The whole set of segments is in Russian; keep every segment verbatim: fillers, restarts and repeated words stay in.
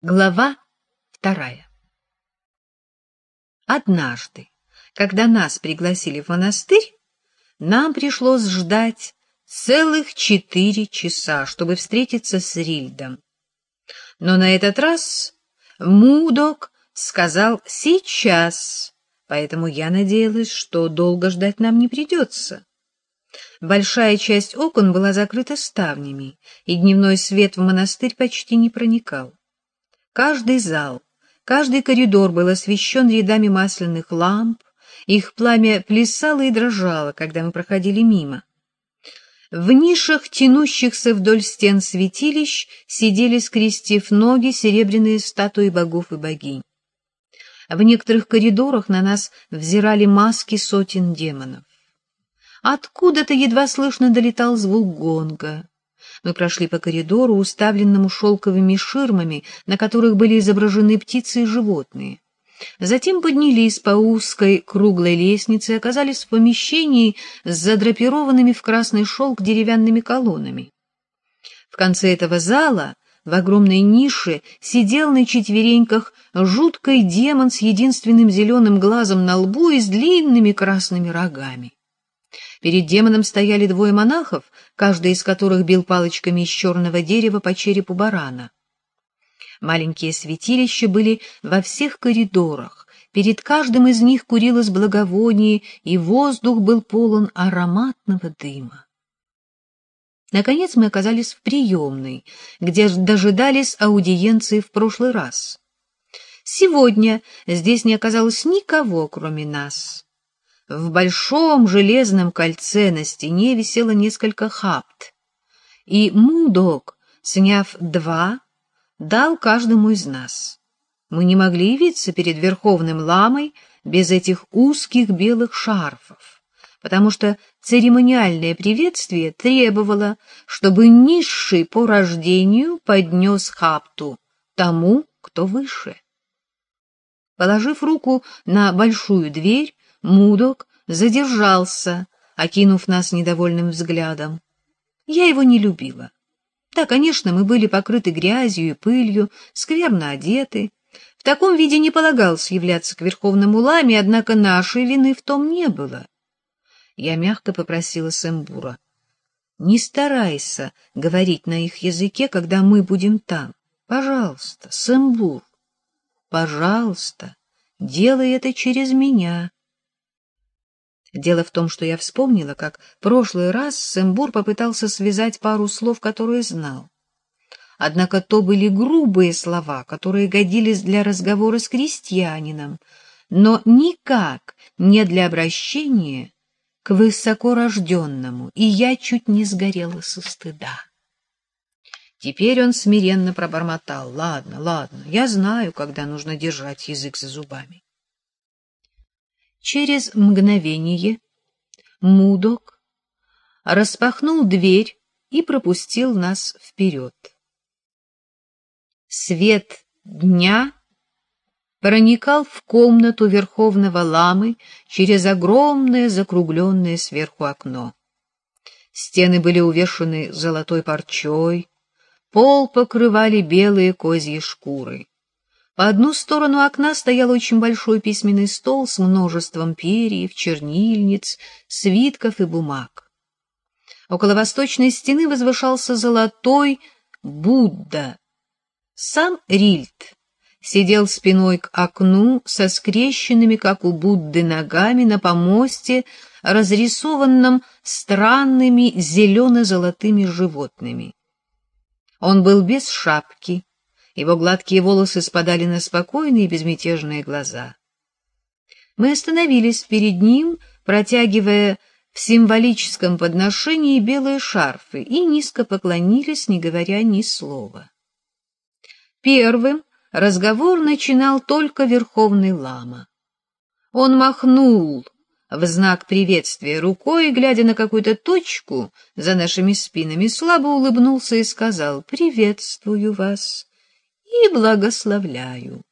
Глава вторая. Однажды, когда нас пригласили в монастырь, нам пришлось ждать целых четыре часа, чтобы встретиться с Рильдом. Но на этот раз Мудок сказал «сейчас», поэтому я надеялась, что долго ждать нам не придется. Большая часть окон была закрыта ставнями, и дневной свет в монастырь почти не проникал. Каждый зал, каждый коридор был освещен рядами масляных ламп, их пламя плясало и дрожало, когда мы проходили мимо. В нишах, тянущихся вдоль стен святилищ, сидели, скрестив ноги, серебряные статуи богов и богинь. В некоторых коридорах на нас взирали маски сотен демонов. Откуда-то едва слышно долетал звук гонга. Мы прошли по коридору, уставленному шелковыми ширмами, на которых были изображены птицы и животные. Затем поднялись по узкой круглой лестнице и оказались в помещении с задрапированными в красный шелк деревянными колоннами. В конце этого зала, в огромной нише, сидел на четвереньках жуткий демон с единственным зеленым глазом на лбу и с длинными красными рогами. Перед демоном стояли двое монахов, каждый из которых бил палочками из черного дерева по черепу барана. Маленькие святилища были во всех коридорах, перед каждым из них курилось благовоние, и воздух был полон ароматного дыма. Наконец мы оказались в приемной, где дожидались аудиенции в прошлый раз. Сегодня здесь не оказалось никого, кроме нас. В большом железном кольце на стене висело несколько хапт, и Мудок, сняв два, дал каждому из нас. Мы не могли явиться перед Верховным Ламой без этих узких белых шарфов, потому что церемониальное приветствие требовало, чтобы низший по рождению поднес хапту тому, кто выше. Положив руку на большую дверь, Мудок задержался, окинув нас недовольным взглядом. Я его не любила. Да, конечно, мы были покрыты грязью и пылью, скверно одеты. В таком виде не полагалось являться к Верховному Ламе, однако нашей вины в том не было. Я мягко попросила Сэмбура: не старайся говорить на их языке, когда мы будем там. Пожалуйста, Сэмбур, пожалуйста, делай это через меня. Дело в том, что я вспомнила, как в прошлый раз Сэмбур попытался связать пару слов, которые знал. Однако то были грубые слова, которые годились для разговора с крестьянином, но никак не для обращения к высокорожденному, и я чуть не сгорела со стыда. Теперь он смиренно пробормотал: «Ладно, ладно, я знаю, когда нужно держать язык за зубами». Через мгновение Мудок распахнул дверь и пропустил нас вперед. Свет дня проникал в комнату Верховного Ламы через огромное закругленное сверху окно. Стены были увешаны золотой парчой, пол покрывали белые козьи шкуры. По одну сторону окна стоял очень большой письменный стол с множеством перьев, чернильниц, свитков и бумаг. Около восточной стены возвышался золотой Будда. Сам Рильд сидел спиной к окну со скрещенными, как у Будды, ногами на помосте, разрисованном странными зелено-золотыми животными. Он был без шапки. Его гладкие волосы спадали на спокойные и безмятежные глаза. Мы остановились перед ним, протягивая в символическом подношении белые шарфы, и низко поклонились, не говоря ни слова. Первым разговор начинал только Верховный Лама. Он махнул в знак приветствия рукой, глядя на какую-то точку за нашими спинами, слабо улыбнулся и сказал: «Приветствую вас и благословляю.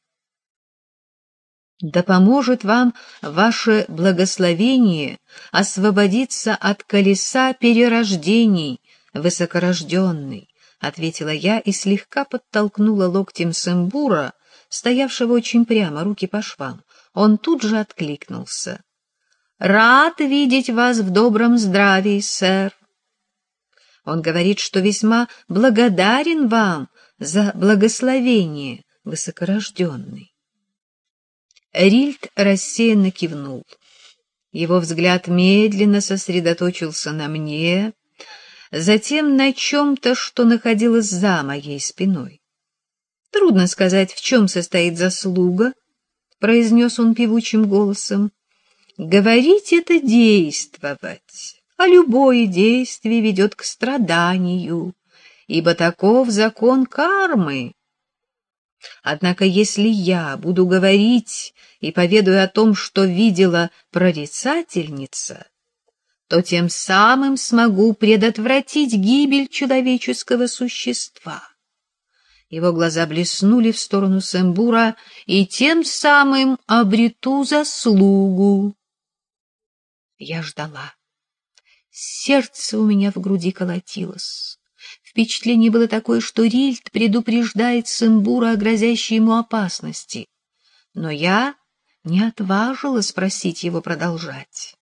Да поможет вам ваше благословение освободиться от колеса перерождений, высокорожденный, ответила я и слегка подтолкнула локтем Сэмбура, стоявшего очень прямо, руки по швам. Он тут же откликнулся. — Рад видеть вас в добром здравии, сэр. Он говорит, что весьма благодарен вам за благословение, высокорожденный. Рильд рассеянно кивнул. Его взгляд медленно сосредоточился на мне, затем на чем-то, что находилось за моей спиной. — Трудно сказать, в чем состоит заслуга, — произнес он певучим голосом. — Говорить — это действовать. А любое действие ведет к страданию, ибо таков закон кармы. Однако если я буду говорить и поведаю о том, что видела прорицательница, то тем самым смогу предотвратить гибель человеческого существа. Его глаза блеснули в сторону Сэмбура, и тем самым обрету заслугу. Я ждала. Сердце у меня в груди колотилось. Впечатление было такое, что Рильд предупреждает Сэмбура о грозящей ему опасности. Но я не отважилась просить его продолжать.